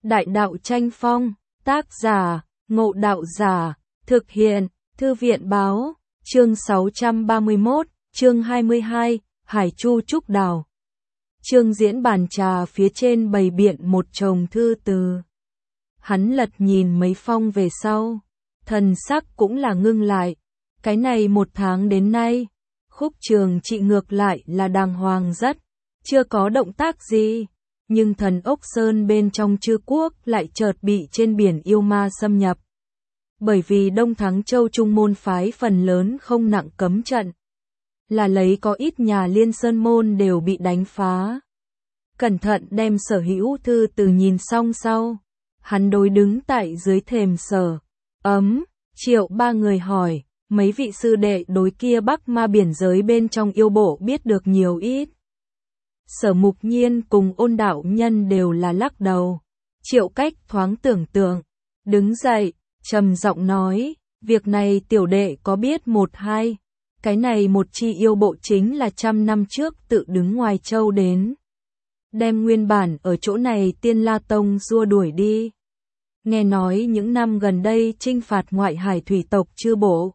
Đại đạo tranh phong, tác giả, Ngộ Đạo Giả, thực hiện, Thư viện báo, chương 631, chương 22, Hải Chu Trúc Đào. Chương diễn bàn trà phía trên bày biện một chồng thư từ. Hắn lật nhìn mấy phong về sau, thần sắc cũng là ngưng lại. Cái này một tháng đến nay, Khúc Trường Trị ngược lại là đàng hoàng rất, chưa có động tác gì. Nhưng thần ốc sơn bên trong Trư Quốc lại chợt bị trên biển yêu ma xâm nhập. Bởi vì Đông Thắng Châu Trung môn phái phần lớn không nặng cấm trận, là lấy có ít nhà liên sơn môn đều bị đánh phá. Cẩn thận đem sở hữu thư từ nhìn xong sau, hắn đối đứng tại dưới thềm Sở Triệu ba người hỏi, mấy vị sư đệ đối kia Bắc Ma biển giới bên trong yêu bộ biết được nhiều ít. Sở Mục Nhiên cùng Ôn đạo nhân đều là lắc đầu. Triệu Cách thoáng tưởng tượng, đứng dậy, trầm giọng nói, việc này tiểu đệ có biết một hai. Cái này một chi yêu bộ chính là 100 năm trước tự đứng ngoài châu đến. Đem nguyên bản ở chỗ này Tiên La Tông rua đuổi đi. Nghe nói những năm gần đây chinh phạt ngoại hải thủy tộc Chư bộ.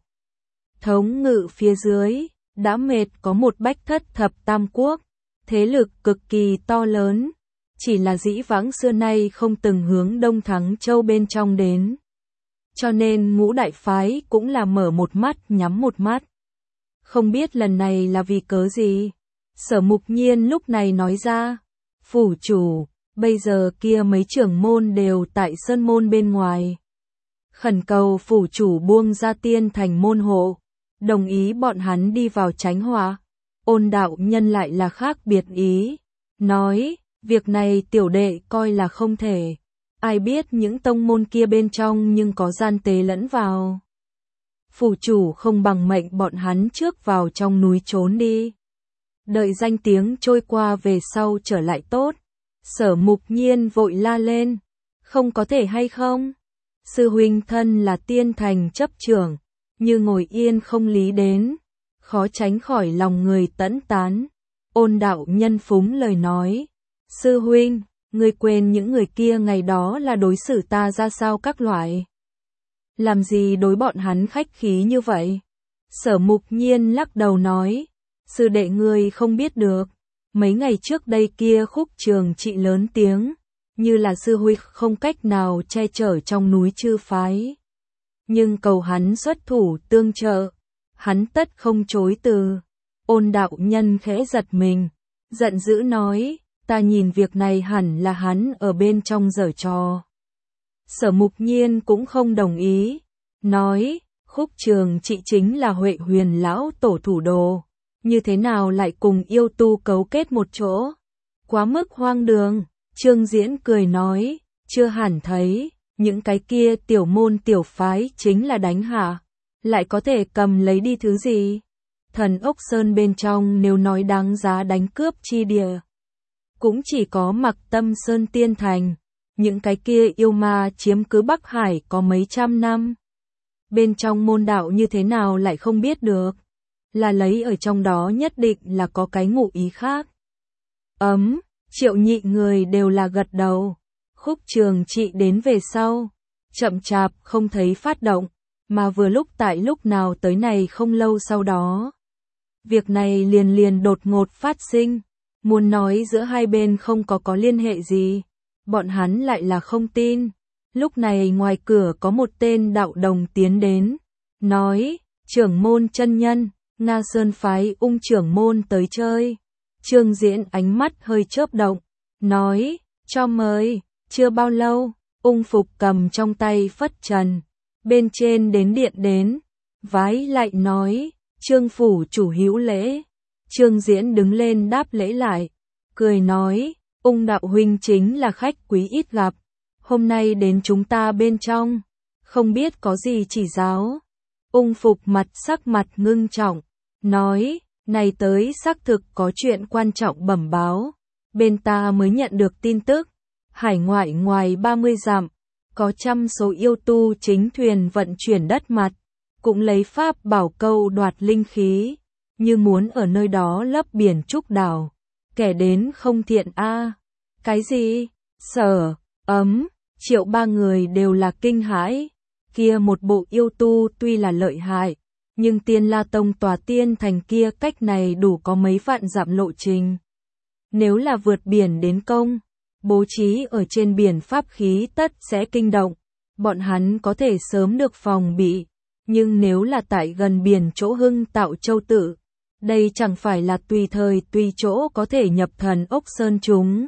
Thống ngự phía dưới, đã mệt có một bách thất thập tam quốc. Thế lực cực kỳ to lớn, chỉ là dĩ vãng xưa nay không từng hướng Đông Thắng Châu bên trong đến. Cho nên ngũ đại phái cũng là mở một mắt nhắm một mắt. Không biết lần này là vì cớ gì? Sở Mục Nhiên lúc này nói ra, phủ chủ, bây giờ kia mấy trưởng môn đều tại sơn môn bên ngoài. Khẩn cầu phủ chủ buông ra Tiên Thành môn hộ, đồng ý bọn hắn đi vào tránh họa. Ôn đạo nhân lại là khác biệt ý, nói, việc này tiểu đệ coi là không thể, ai biết những tông môn kia bên trong nhưng có gian tế lẫn vào. Phủ chủ không bằng mệnh bọn hắn trước vào trong núi trốn đi. Đợi danh tiếng trôi qua về sau trở lại tốt. Sở Mục Nhiên vội la lên, không có thể hay không? Sư huynh thân là Tiên Thành chấp trưởng, như ngồi yên không lý đến. Khó tránh khỏi lòng người tẫn tán. Ôn đạo nhân phúng lời nói, sư huynh, ngươi quên những người kia ngày đó là đối xử ta ra sao các loại. Làm gì đối bọn hắn khách khí như vậy? Sở Mục Nhiên lắc đầu nói, sư đệ ngươi không biết được, mấy ngày trước đây kia Khúc Trường Trị lớn tiếng, như là sư huynh không cách nào che chở trong núi Chư phái. Nhưng cầu hắn xuất thủ tương trợ. Hắn tất không chối từ. Ôn đạo nhân khẽ giật mình, giận dữ nói, ta nhìn việc này hẳn là hắn ở bên trong giở trò. Sở Mục Nhiên cũng không đồng ý, nói, Khúc Trường Trị chính là Huệ Huyền lão tổ thủ đồ, như thế nào lại cùng yêu tu cấu kết một chỗ? Quá mức hoang đường. Trương Diễn cười nói, chưa hẳn thấy, những cái kia tiểu môn tiểu phái chính là đánh hạ. Lại có thể cầm lấy đi thứ gì? Thần ốc sơn bên trong nếu nói đáng giá đánh cướp chi địa, cũng chỉ có Mặc Tâm Sơn Tiên Thành. Những cái kia yêu ma chiếm cứ Bắc Hải có mấy trăm năm. Bên trong môn đạo như thế nào lại không biết được. Là lấy ở trong đó nhất định là có cái ngụ ý khác. Triệu nhị người đều là gật đầu. Khúc Trường Trị đến về sau, chậm chạp không thấy phát động. Mà vừa lúc tại lúc nào tới này không lâu sau đó. Việc này liền đột ngột phát sinh. Muốn nói giữa hai bên không có liên hệ gì. Bọn hắn lại là không tin. Lúc này ngoài cửa có một tên đạo đồng tiến đến. Nói, trưởng môn chân nhân, Nga Sơn phái Ung trưởng môn tới chơi. Trương Diễn ánh mắt hơi chớp động. Nói, cho mời. Chưa bao lâu, Ung phục cầm trong tay phất trần. Bên trên đến điện đến, vái lại nói, Trương phủ chủ hữu lễ. Trương Diễn đứng lên đáp lễ lại, cười nói, Ung đạo huynh chính là khách quý ít gặp, hôm nay đến chúng ta bên trong, không biết có gì chỉ giáo. Ung phục sắc mặt ngưng trọng, nói, này tới xác thực có chuyện quan trọng bẩm báo, bên ta mới nhận được tin tức, hải ngoại ngoài 30 dặm. Có trăm số yêu tu chính thuyền vận chuyển đất mặt, cũng lấy pháp bảo câu đoạt linh khí, như muốn ở nơi đó lấp biển trúc đảo. Kẻ đến không thiện a. Cái gì? Sở Triệu ba người đều là kinh hãi. Kia một bộ yêu tu tuy là lợi hại, nhưng Tiên La Tông tòa tiên thành kia cách này đủ có mấy vạn dặm lộ trình. Nếu là vượt biển đến công, bố trí ở trên biển pháp khí tất sẽ kinh động, bọn hắn có thể sớm được phòng bị, nhưng nếu là tại gần biển chỗ Hưng Tạo Châu Tự, đây chẳng phải là tùy thời tùy chỗ có thể nhập Thần Ốc Sơn chúng.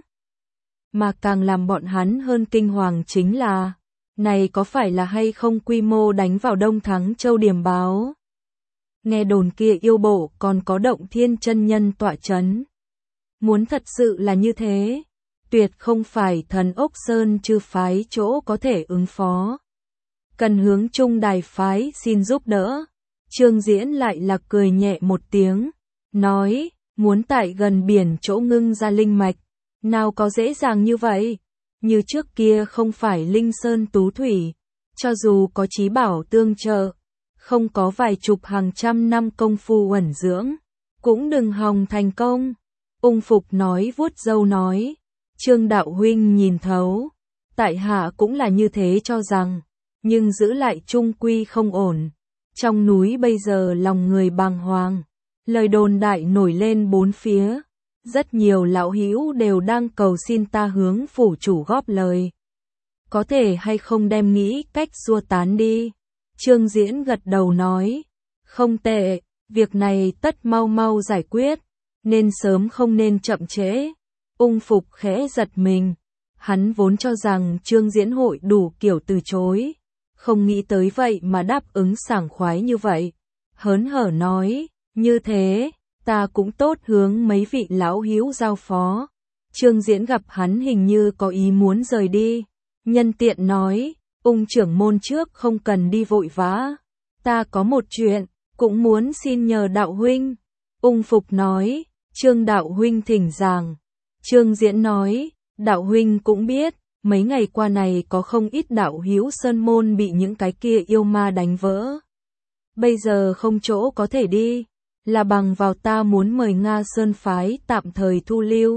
Mà càng làm bọn hắn hơn kinh hoàng chính là, này có phải là hay không quy mô đánh vào Đông Thắng Châu điểm báo. Nghe đồn kia yêu bộ còn có Động Thiên chân nhân tọa chấn. Muốn thật sự là như thế, tuyệt không phải Thần Ốc Sơn chư phái chỗ có thể ứng phó. Cần hướng Trung Đài phái xin giúp đỡ. Trương Diễn lại là cười nhẹ một tiếng, nói, muốn tại gần biển chỗ ngưng ra linh mạch, nào có dễ dàng như vậy, như trước kia không phải Linh Sơn Tú Thủy, cho dù có trí bảo tương trợ, không có vài chục hàng trăm năm công phu uẩn dưỡng, cũng đừng hòng thành công. Ung Phục nói vuốt râu nói, Trương đạo huynh nhìn thấu, tại hạ cũng là như thế cho rằng, nhưng giữ lại trung quy không ổn. Trong núi bây giờ lòng người bàng hoàng, lời đồn đại nổi lên bốn phía, rất nhiều lão hữu đều đang cầu xin ta hướng phủ chủ góp lời. Có thể hay không đem nghĩ cách xua tán đi? Trương Diễn gật đầu nói, không tệ, việc này tất mau mau giải quyết, nên sớm không nên chậm trễ. Ung Phục khẽ giật mình, hắn vốn cho rằng Trương Diễn hội đủ kiểu từ chối, không nghĩ tới vậy mà đáp ứng sảng khoái như vậy. Hớn hở nói, như thế, ta cũng tốt hướng mấy vị lão hữu giao phó. Trương Diễn gặp hắn hình như có ý muốn rời đi, nhân tiện nói, Ung trưởng môn trước không cần đi vội vã, ta có một chuyện, cũng muốn xin nhờ đạo huynh. Ung Phục nói, Trương đạo huynh thỉnh giảng. Trương Diễn nói, đạo huynh cũng biết, mấy ngày qua này có không ít đạo hữu sơn môn bị những cái kia yêu ma đánh vỡ. Bây giờ không chỗ có thể đi, là bằng vào ta muốn mời Nga Sơn phái tạm thời thu lưu.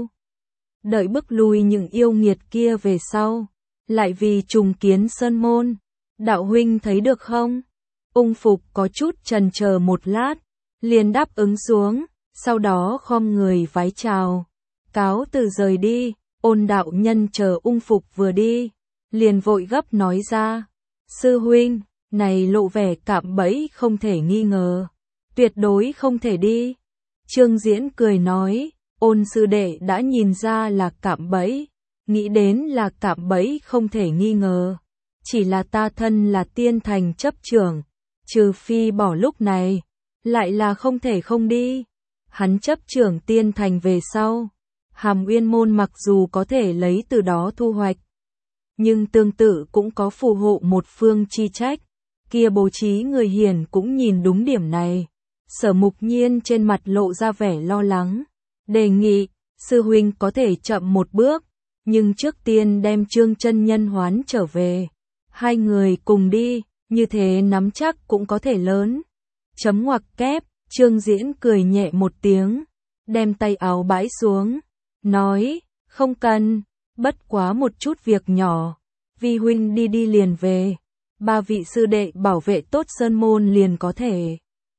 Đợi bức lui những yêu nghiệt kia về sau, lại vì trùng kiến sơn môn. Đạo huynh thấy được không? Ung Phục có chút chần chờ một lát, liền đáp ứng xuống, sau đó khom người vái chào, cáo từ rời đi. Ôn đạo nhân chờ Ung Phục vừa đi, liền vội gấp nói ra, sư huynh, này lộ vẻ cạm bẫy không thể nghi ngờ, tuyệt đối không thể đi. Trương Diễn cười nói, Ôn sư đệ đã nhìn ra là cạm bẫy, nghĩ đến là cạm bẫy không thể nghi ngờ, chỉ là ta thân là tiên thành chấp trưởng, trừ phi bỏ lúc này, lại là không thể không đi. Hắn chấp trưởng tiên thành về sau, Hàm Uyên môn mặc dù có thể lấy từ đó thu hoạch, nhưng tương tự cũng có phù hộ một phương chi trách, kia bố trí người hiền cũng nhìn đúng điểm này. Sở Mục Nhiên trên mặt lộ ra vẻ lo lắng, đề nghị, sư huynh có thể chậm một bước, nhưng trước tiên đem Trương chân nhân hoán trở về, hai người cùng đi, như thế nắm chắc cũng có thể lớn. Chấm ngoặc kép, Trương Diễn cười nhẹ một tiếng, đem tay áo bãi xuống, nói, không cần, bất quá một chút việc nhỏ, vi huynh đi đi liền về, ba vị sư đệ bảo vệ tốt sơn môn liền có thể.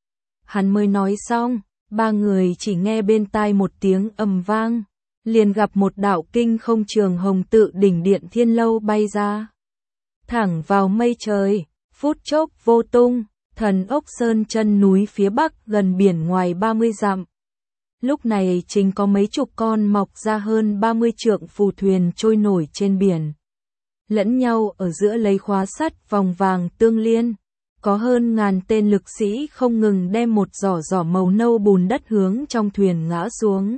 Hắn mới nói xong, ba người chỉ nghe bên tai một tiếng ầm vang, liền gặp một đạo kinh không trường hồng tự đỉnh điện Thiên Lâu bay ra, thẳng vào mây trời, phút chốc vô tung. Thần Ốc Sơn chân núi phía bắc gần biển ngoài 30 dặm. Lúc này chính có mấy chục con mọc ra hơn 30 trượng phù thuyền trôi nổi trên biển. Lẫn nhau ở giữa lấy khóa sắt vòng vàng tương liên. Có hơn ngàn tên lực sĩ không ngừng đem một giỏ màu nâu bùn đất hướng trong thuyền ngã xuống.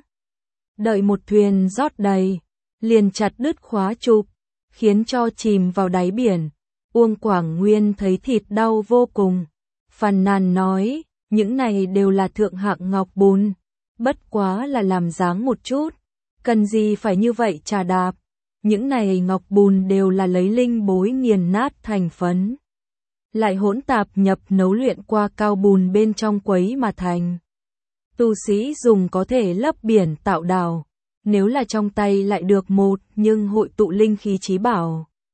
Đợi một thuyền rót đầy, liền chặt đứt khóa trục, khiến cho chìm vào đáy biển. Uông Quảng Nguyên thấy thịt đau vô cùng. Phàn nàn nói, những này đều là thượng hạng ngọc bùn, bất quá là làm dáng một chút, cần gì phải như vậy trà đạp, những này ngọc bùn đều là lấy linh bối nghiền nát thành phấn, lại hỗn tạp nhập nấu luyện qua cao bùn bên trong quấy mà thành. Tu sĩ dùng có thể lấp biển tạo đào, nếu là trong tay lại được một nhưng hội tụ linh khí chí bảo.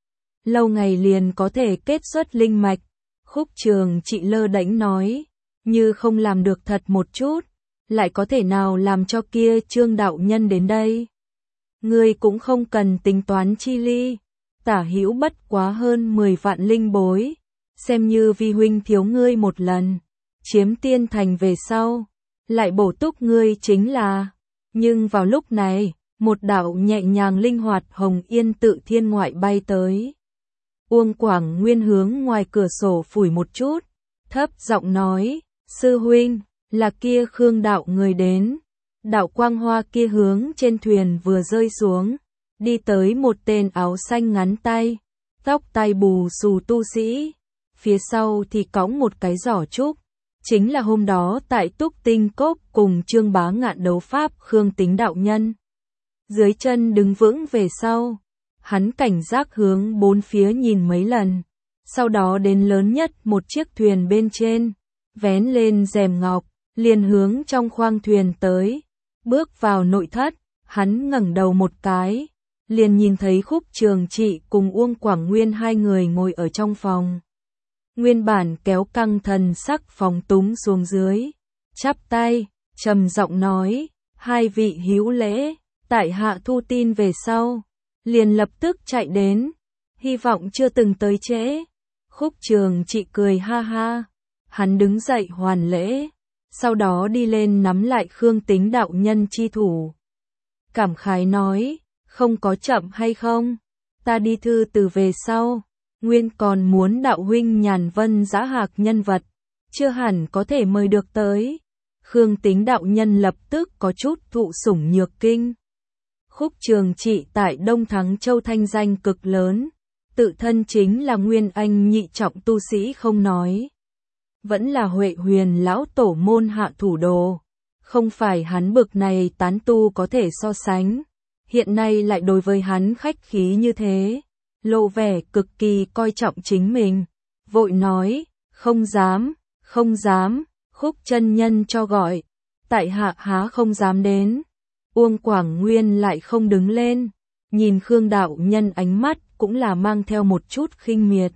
lâu ngày liền có thể kết xuất linh mạch. Khúc Trường Trị lơ đễnh nói, như không làm được thật một chút, lại có thể nào làm cho kia Trương đạo nhân đến đây? Ngươi cũng không cần tính toán chi ly, tả hữu bất quá hơn 10 vạn linh bối, xem như vi huynh thiếu ngươi một lần, chiếm tiên thành về sau, lại bổ túc ngươi chính là. Nhưng vào lúc này, một đạo nhẹ nhàng linh hoạt hồng yên tự thiên ngoại bay tới. Uông Quảng Nguyên hướng ngoài cửa sổ phủi một chút, thấp giọng nói, sư huynh, là kia Khương đạo người đến. Đạo quang hoa kia hướng trên thuyền vừa rơi xuống, đi tới một tên áo xanh ngắn tay, tóc tai bù xù tu sĩ, phía sau thì cõng một cái giỏ trúc, chính là hôm đó tại Túc Tinh Cốc cùng Trương Bá Ngạn đấu pháp Khương Tính đạo nhân. Dưới chân đứng vững về sau, hắn cảnh giác hướng bốn phía nhìn mấy lần, sau đó đến lớn nhất một chiếc thuyền bên trên, vén lên rèm ngọc, liền hướng trong khoang thuyền tới. Bước vào nội thất, hắn ngẩng đầu một cái, liền nhìn thấy Khúc Trường Trị cùng Uông Quảng Nguyên hai người ngồi ở trong phòng. Nguyên bản kéo căng thần sắc phòng túng xuống dưới, chắp tay, trầm giọng nói, hai vị hữu lễ, tại hạ thu tin về sau, liền lập tức chạy đến, hy vọng chưa từng tới trễ. Khúc Trường Trị cười ha ha, hắn đứng dậy hoàn lễ, sau đó đi lên nắm lại Khương Tính đạo nhân chi thủ. Cảm khái nói, không có chậm hay không, ta đi thư từ về sau, nguyên còn muốn đạo huynh nhàn vân dã hạc nhân vật, chưa hẳn có thể mời được tới. Khương Tính đạo nhân lập tức có chút thụ sủng nhược kinh. Khúc Trường Trị tại Đông Thắng Châu thanh danh cực lớn, tự thân chính là nguyên anh nhị trọng tu sĩ không nói, vẫn là Huệ Huyền lão tổ môn hạ thủ đồ, không phải hắn bực này tán tu có thể so sánh. Hiện nay lại đối với hắn khách khí như thế, lộ vẻ cực kỳ coi trọng chính mình, vội nói, không dám, không dám, Khúc chân nhân cho gọi, tại hạ há không dám đến. Uông Quảng Nguyên lại không đứng lên, nhìn Khương đạo nhân ánh mắt cũng là mang theo một chút khinh miệt.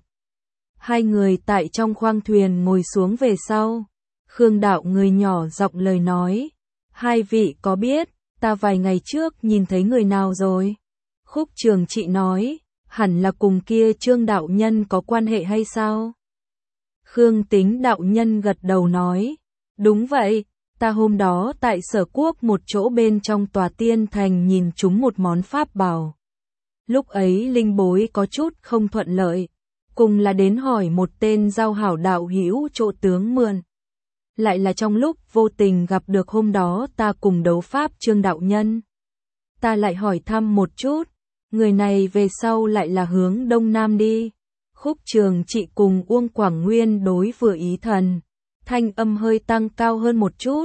Hai người tại trong khoang thuyền ngồi xuống về sau, Khương đạo người nhỏ giọng lời nói, hai vị có biết, ta vài ngày trước nhìn thấy người nào rồi? Khúc Trường Trị nói, hẳn là cùng kia Trương đạo nhân có quan hệ hay sao? Khương Tính đạo nhân gật đầu nói, đúng vậy, ta hôm đó tại Sở Quốc một chỗ bên trong tòa tiên thành nhìn chúng một món pháp bảo. Lúc ấy linh bối có chút không thuận lợi, cùng là đến hỏi một tên giao hảo đạo hữu chỗ tướng mượn. Lại là trong lúc vô tình gặp được hôm đó ta cùng đấu pháp Trương đạo nhân. Ta lại hỏi thăm một chút, người này về sau lại là hướng đông nam đi. Khúc Trường Trị cùng Uông Quảng Nguyên đối vừa ý thần, thanh âm hơi tăng cao hơn một chút,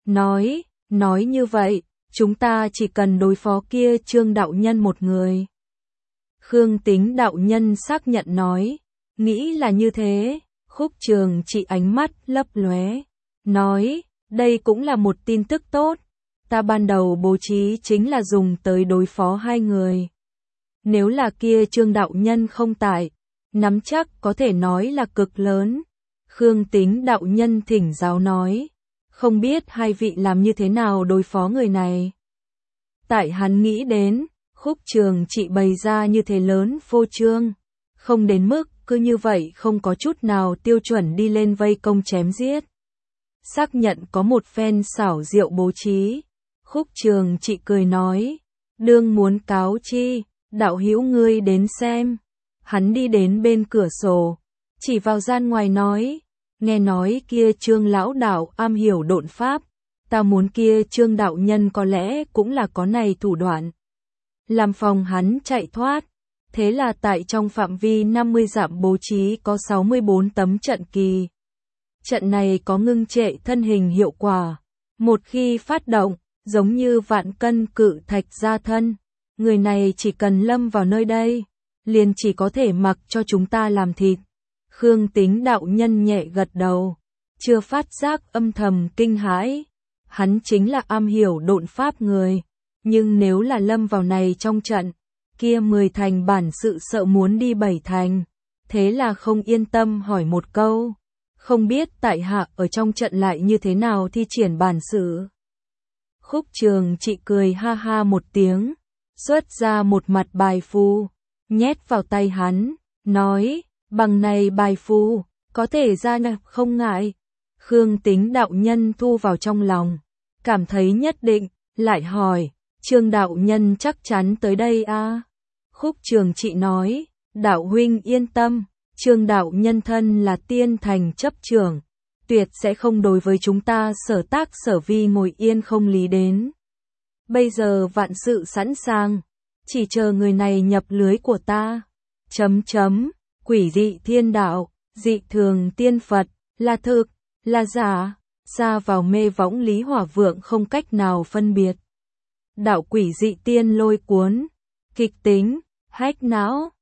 nói như vậy, chúng ta chỉ cần đối phó kia Trương đạo nhân một người. Khương Tính đạo nhân xác nhận nói, nghĩ là như thế. Khúc Trường Trị ánh mắt lấp lóe, nói, đây cũng là một tin tức tốt, ta ban đầu bố trí chính là dùng tới đối phó hai người. Nếu là kia Trương đạo nhân không tại, nắm chắc có thể nói là cực lớn. Khương Tính đạo nhân thỉnh giáo nói, không biết hai vị làm như thế nào đối phó người này. Tại hắn nghĩ đến, Khúc Trường Trị bày ra như thế lớn phô trương, không đến mức cứ như vậy không có chút nào tiêu chuẩn đi lên vây công chém giết. Xác nhận có một phen xảo diệu bố trí, Khúc Trường Trị cười nói, đương muốn cáo chi, đạo hữu ngươi đến xem. Hắn đi đến bên cửa sổ, chỉ vào gian ngoài nói, nghe nói kia Trương lão đạo am hiểu độn pháp, ta muốn kia Trương đạo nhân có lẽ cũng là có này thủ đoạn, làm phòng hắn chạy thoát. Thế là tại trong phạm vi 50 dặm bố trí có 64 tấm trận kỳ. Trận này có ngưng trệ thân hình hiệu quả, một khi phát động, giống như vạn cân cự thạch ra thân, người này chỉ cần lâm vào nơi đây, liền chỉ có thể mặc cho chúng ta làm thịt. Khương Tính đạo nhân nhẹ gật đầu, chưa phát giác âm thầm kinh hãi. Hắn chính là am hiểu độn pháp người, nhưng nếu là lâm vào này trong trận, kia 10 thành bản sự sợ muốn đi 7 thành, thế là không yên tâm hỏi một câu, không biết tại hạ ở trong trận lại như thế nào thi triển bản sự. Khúc Trường Trị cười ha ha một tiếng, xuất ra một mặt bài phù, nhét vào tay hắn, nói, bằng này bài phù, có thể ra nạp không ngại. Khương Tính đạo nhân thu vào trong lòng, cảm thấy nhất định, lại hỏi, Trương đạo nhân chắc chắn tới đây à? Khúc Trường Trị nói, đạo huynh yên tâm, Trương đạo nhân thân là tiên thành chấp trưởng, tuyệt sẽ không đối với chúng ta sở tác sở vi ngồi yên không lý đến. Bây giờ vạn sự sẵn sàng, chỉ chờ người này nhập lưới của ta. Quỷ dị thiên đạo, dị thường tiên Phật, là thực, là giả, xa vào mê võng Lý Hỏa Vượng không cách nào phân biệt. Đạo quỷ dị tiên lôi cuốn, kịch tính, hách não,